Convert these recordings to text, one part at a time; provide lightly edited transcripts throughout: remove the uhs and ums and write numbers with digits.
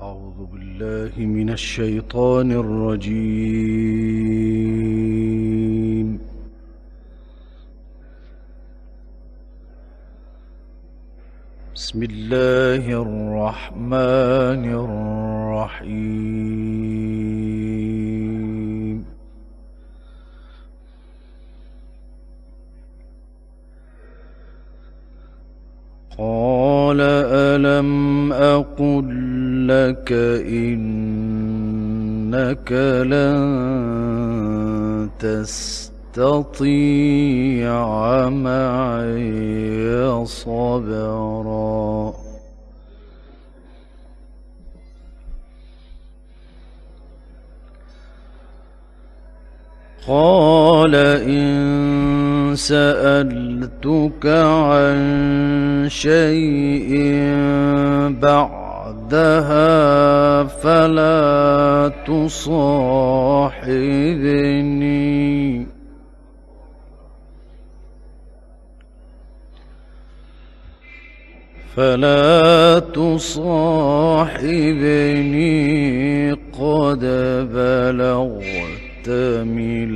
أعوذ بالله من الشيطان الرجيم. بسم الله الرحمن الرحيم. قال ألم أقل لك إنك لن تستطيع معي صبرا قال إن سألتك عن شيء بعدها فلا تصاحبني قد بلغت من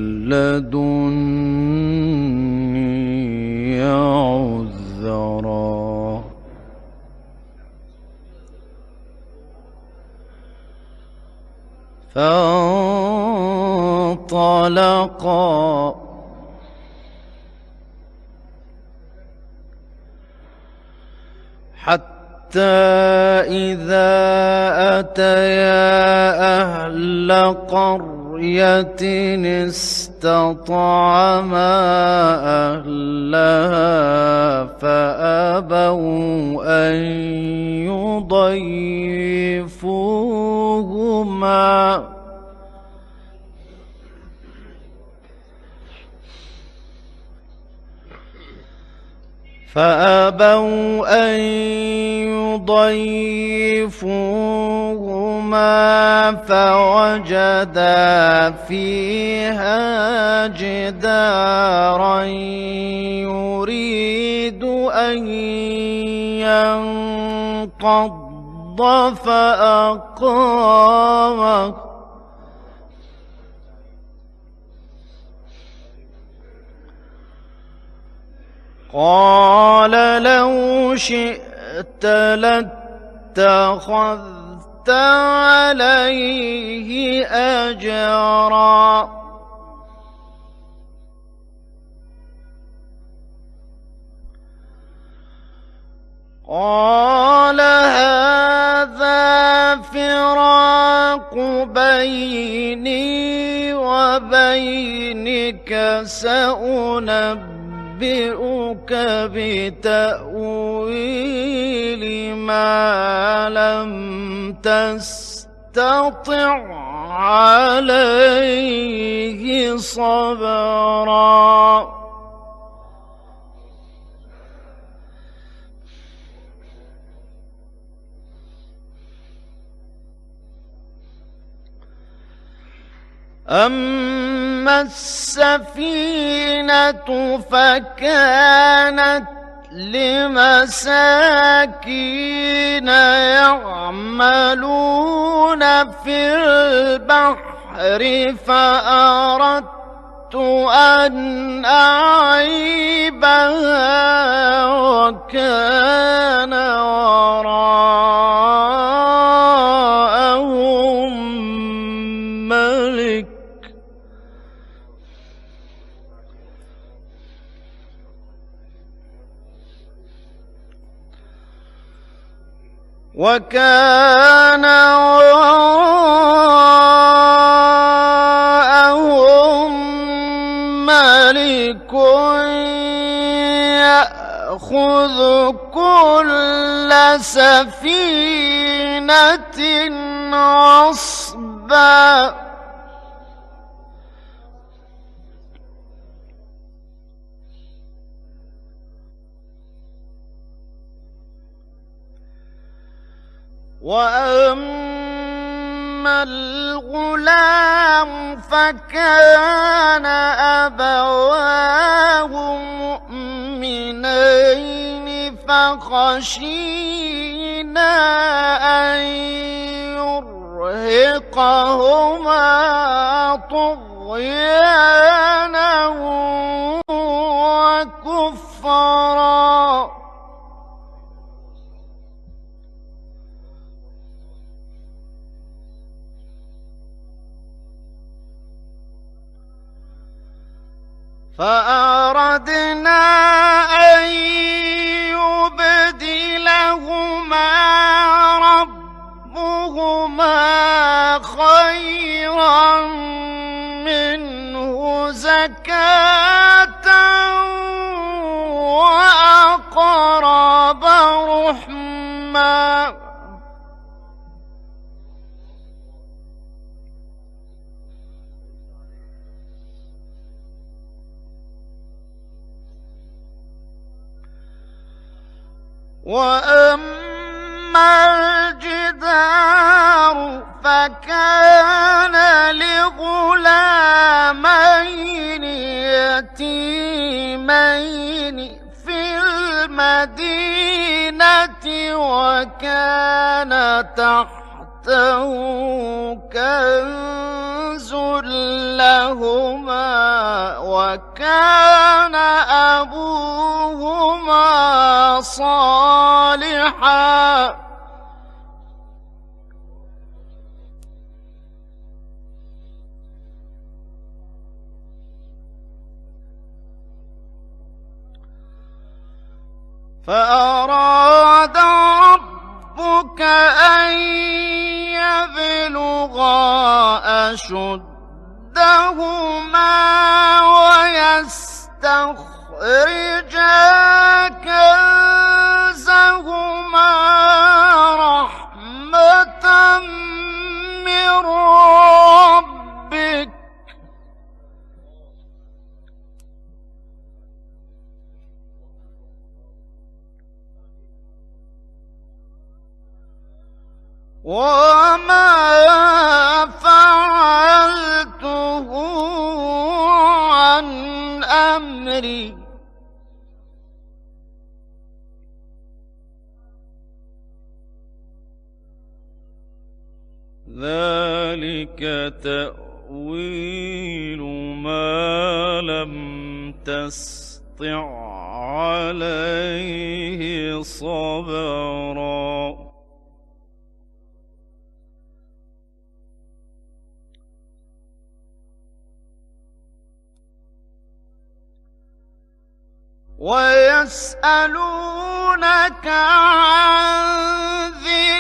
لدني عذرا فانطلقا حتى إذا أتيا أهل قرية استطعما أهلها فأبوا أن يضيفوهما فوجدا فيها جدارا يريد أن ينقض فأقامه قال لو شئت لاتخذت عليه أجرا قال هذا فراق بيني وبينك سأنبئك بتأويل ما لم تستطع عليه صبرا أما السفينة فكانت لمساكين يعملون في البحر فأردت أن أعيبها وكان وراءهم ملك يأخذ كل سفينة غصبا وأما الغلام فكان أبواه مؤمنين فخشينا أن فأذاقهما طغيانا وكفرا. فأردنا أن يبدلهما ربهما خيرا منه زكاة وأقرب رحما. وأما الجدار فكان لغلامين يتيمين في المدينة وكان تحته كنز لهما وكان أبوهما صالحا فأراد ربك أن يبلغا أشدهما ويستخرجا كنزهما رحمة من ربك وما فعلته عن أمري ذلك تأويل ما لم تسطع عليه صبرا. ويسألونك عن ذي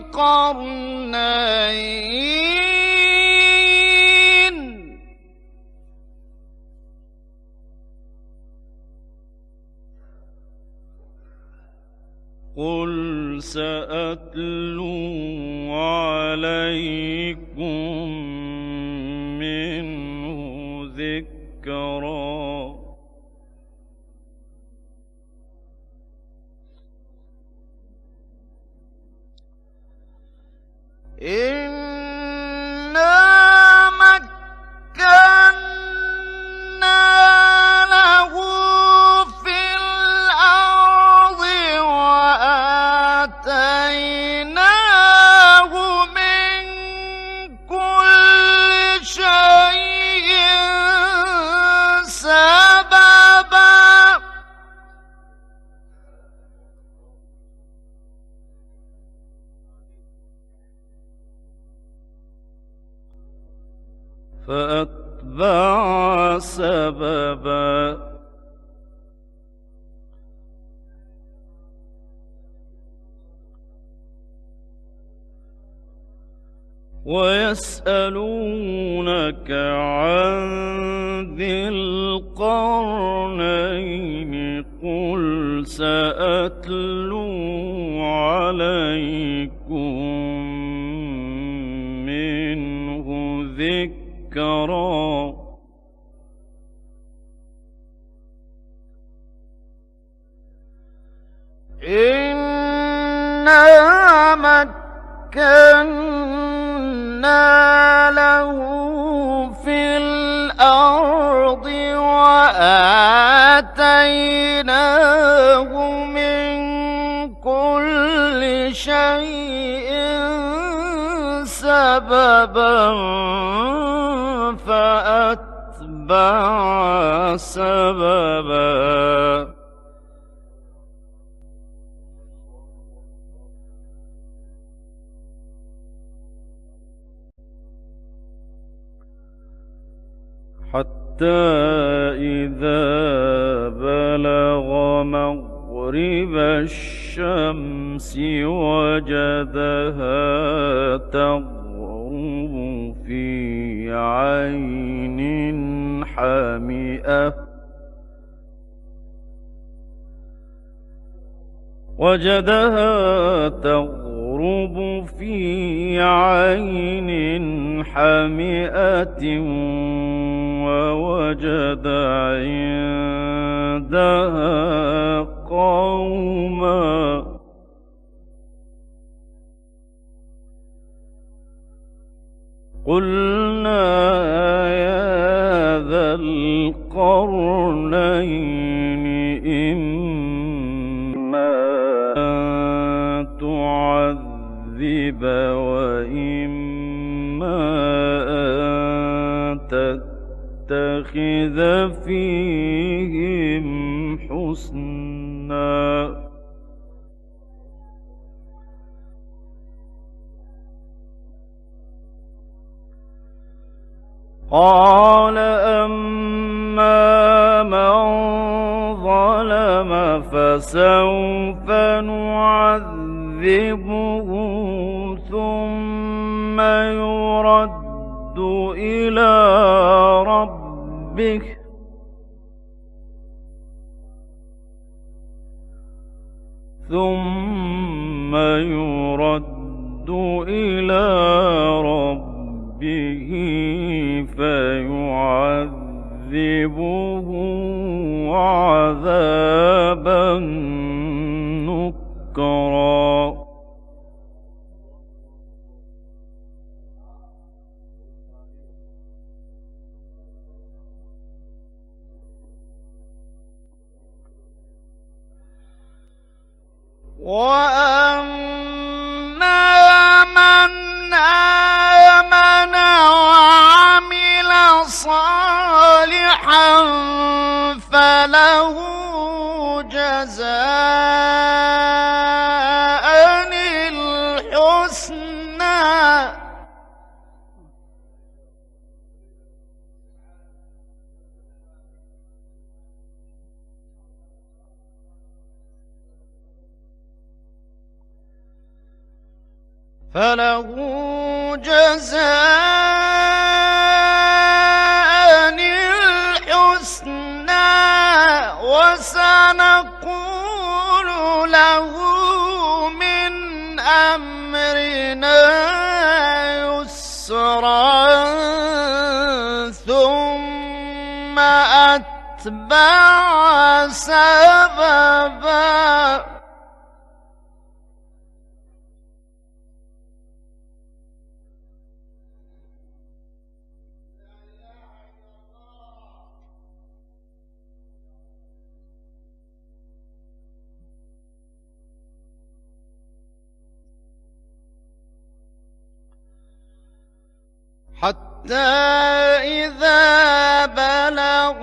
القرنين قل سأتلو عليكم منه ذكرا. إنا مكنا له في الأرض وآتيناه من كل شيء سببا. فأتبع سببا ويسألونك عن ذي القرنين قل سأتلو عليكم منه ذكرا. إنا مكنا له في الأرض وآتيناه من كل شيء سببا. سببا فأتبع سببا حتى إذا بلغ مغرب الشمس وجدها تغرب في عين حمئة ووجد عندها قوما قلنا يا ذا القرنين إما أن تعذب وإما أن تتخذ فيهم حسنا قال أما من ظلم فسوف نعذبه ثم يرد إلى ربه فيعذبه عذابا نكرا وأما من آمن وعمل صالحا فله جزاء الحسنى وسنقول له من أمرنا يسرا ثم أتبع سببا حتى إذا بلغ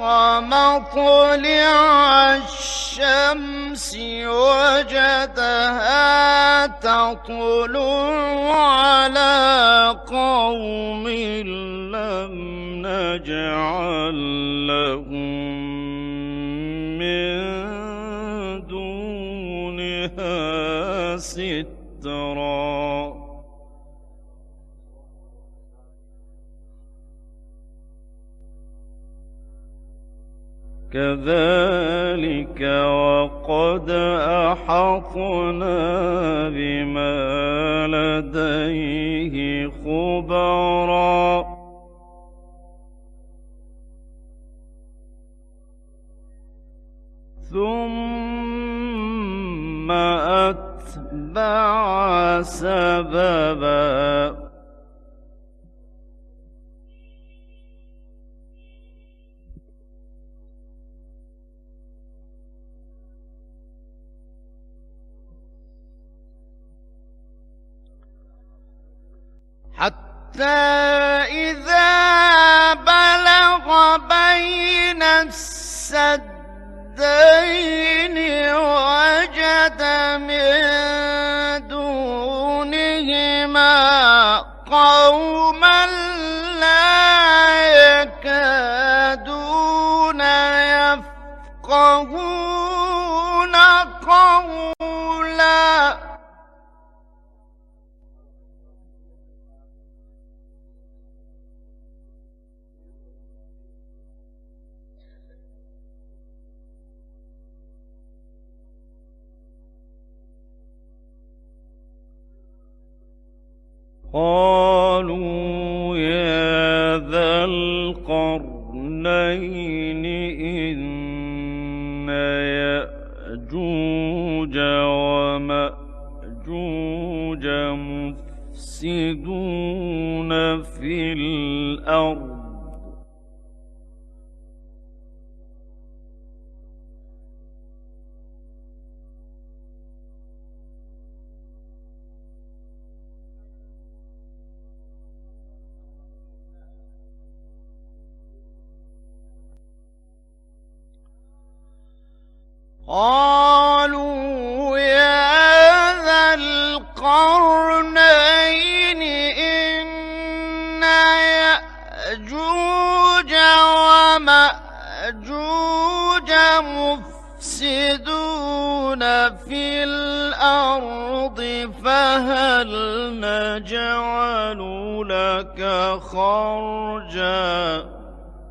مطلع الشمس وجدها تطلع على قوم لم نجعل لهم من دونها سترا كذلك وقد أحطنا بما لديه خبرا ثم أتبع سببا حتى إذا بلغ بين السدين وجد من دونهما قوما لا يكادون يفقهون قولا. قالوا يا ذا القرنين إن يأجوج ومأجوج مفسدون في الأرض قالوا يا ذا القرنين إن يأجوج ومأجوج مفسدون في الأرض فهل نجعل لك خرجا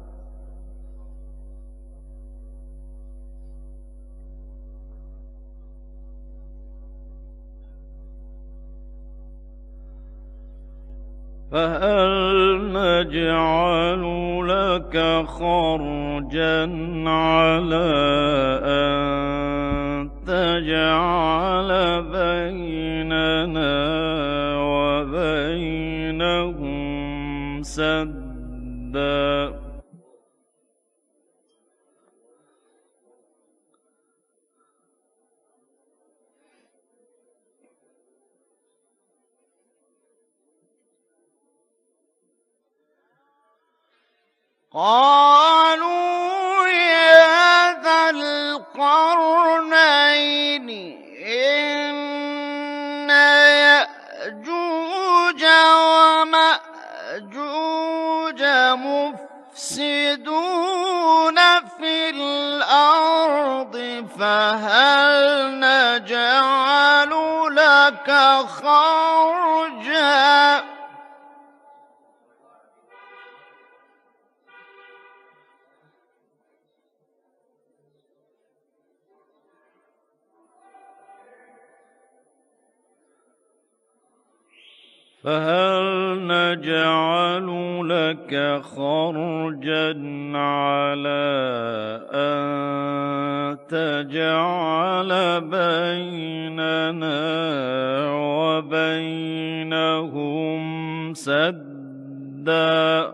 على أن تجعل بيننا وبينهم سدا قالوا يا ذا القرنين إن يأجوج ومأجوج مفسدون في الأرض فهل نجعل لك خرجا على أن تجعل بيننا وبينهم سدا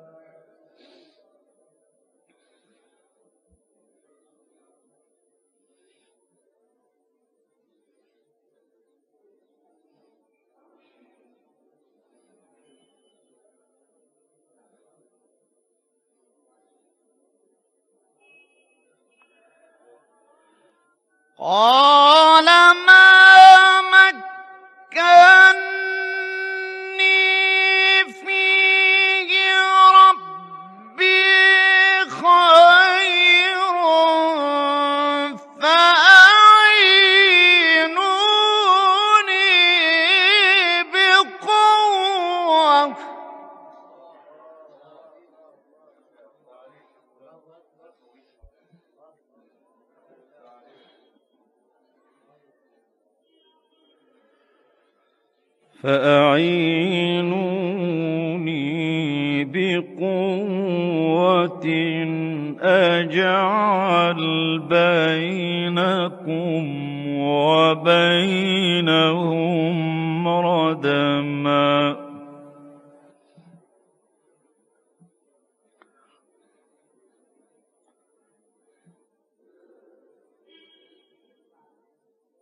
قال ما مكني فيه ربي خير فأعينوني بقوة أجعل بينكم وبينهم ردما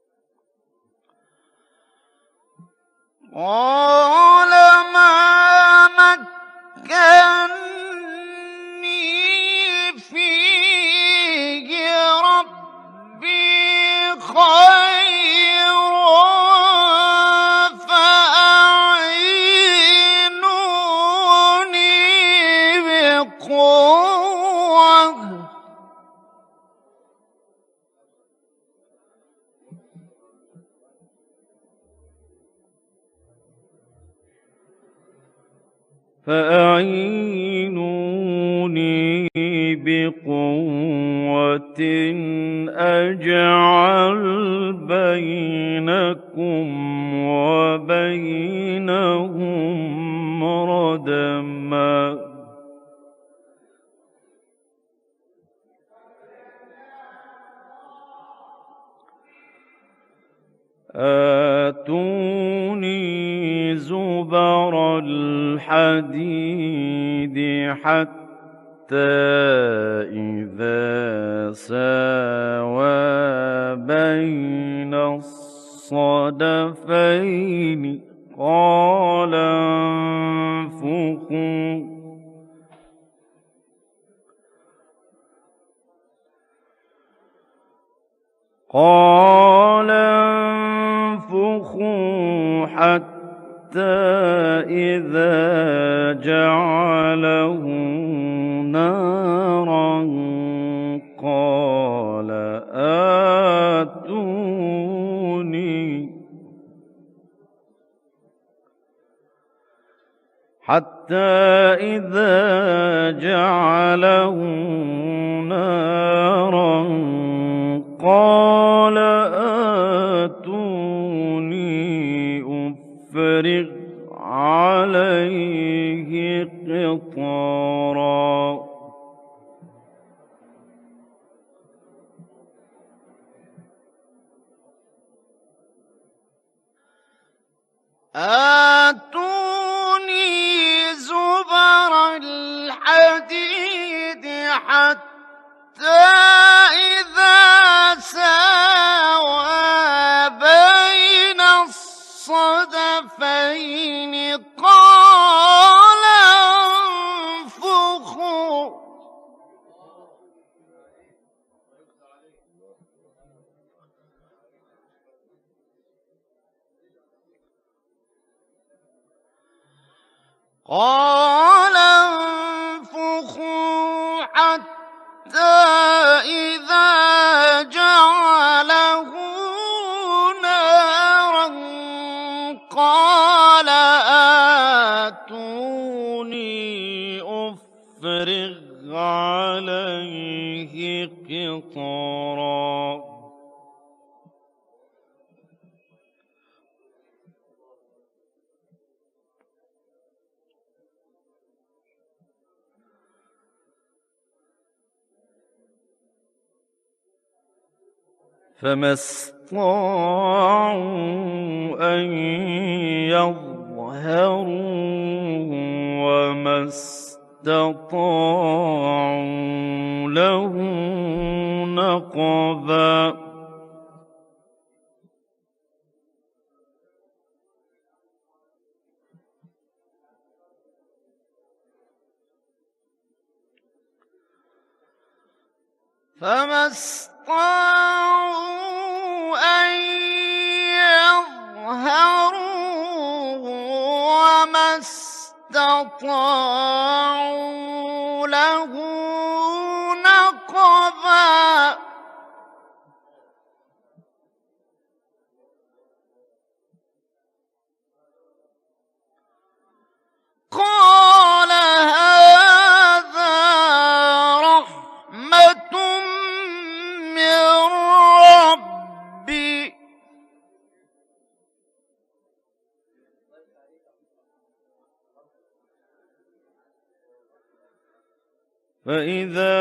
قال ما فأعينوني بقوة أجعل بينكم وبينهم ردما. آتوني زبر الحديد حتى إذا ساوى بين الصدفين قال انفخوا. قال انفخوا حتى إذا جعله نارا قال آتوني حتى إذا جعله نارا قال آتوني أفرغ عليه قطرا. آتوني زبر الحديد حتى إذا ساوى بين الصدفين قال انفخوا. قال انفخوا حتى إذا جعله نارا قال آتوني أفرغ عليه قطرا. فما استطاعوا أن يظهروه وما استطاعوا له نقبا. فما استطاعوا أن يظهروه وما استطاعوا له نقبا. قال هذا رحمة من ربي فإذا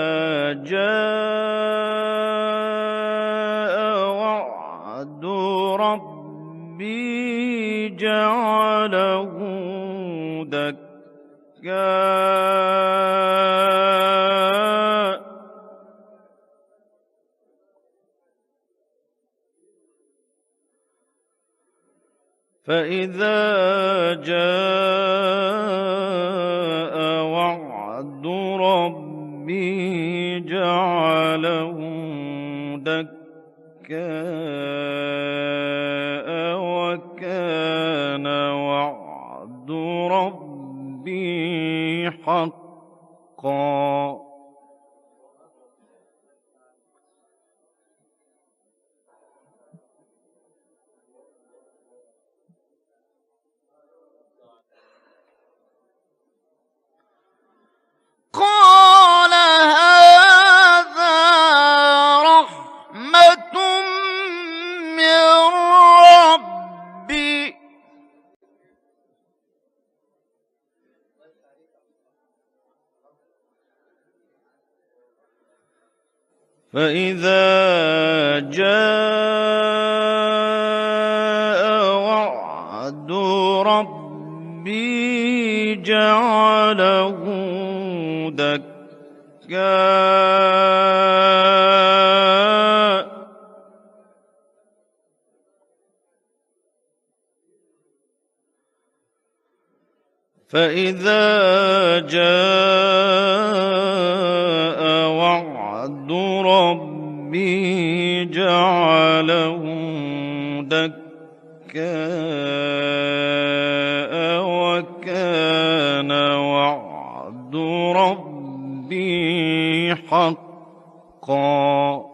جاء وعد ربي جعله دكا فإذا جاء وعد ربي جعله دكا وكان وعد ربي حقا. فإذا جاء وعد ربي جعله دكا فإذا جاء وعد ربي جعله دكا وكان وعد ربي حقا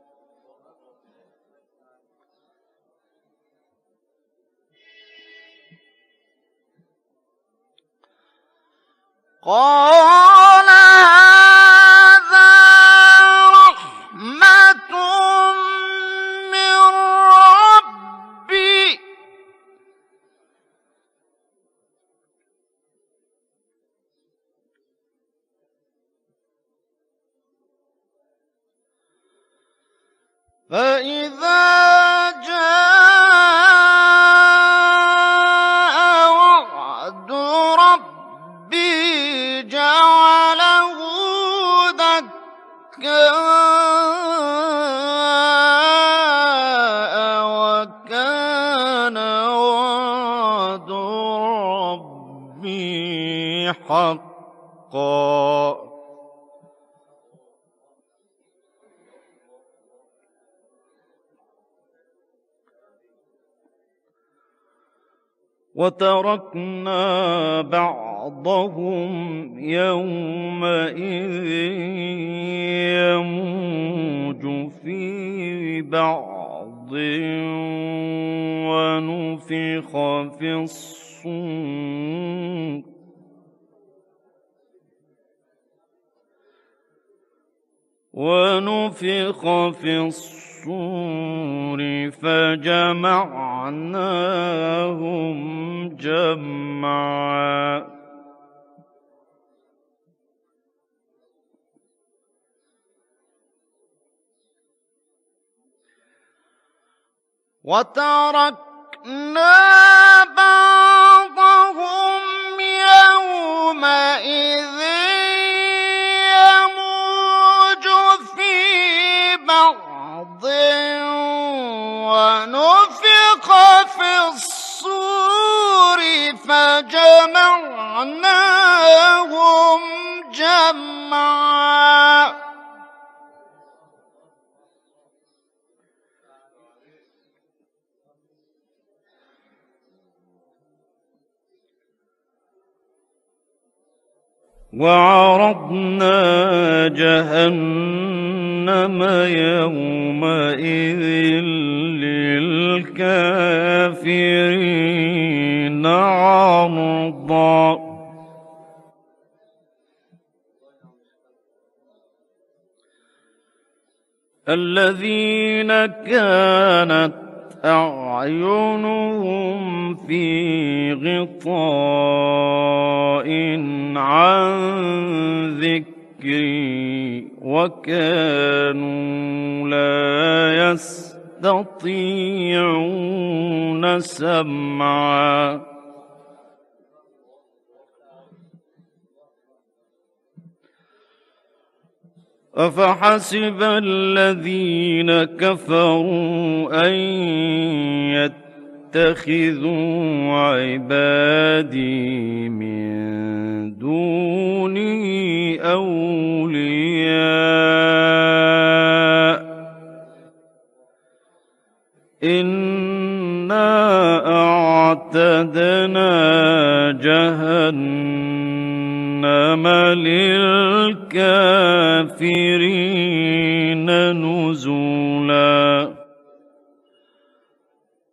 قال هذا رحمة من ربي فإذا جاء وعد ربي جعله دكا وكان وعد ربي حقا وتركنا بعضهم يومئذ يموج في بعض ونفخ في الصور فجمعناهم جمعا وتركنا بعضهم يومئذ يموج في بعض ونفخ في الصور فجمعناهم جمعا وعرضنا جهنم يومئذ للكافرين عرضا الذين كانت أعينهم في غطاء عن ذكري وكانوا لا يستطيعون سمعا أفحسب الذين كفروا أن يتخذوا عبادي من دوني أولياء إنا أعتدنا جهنم للكافرين نزلا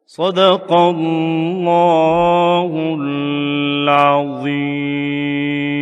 صدق الله العظيم.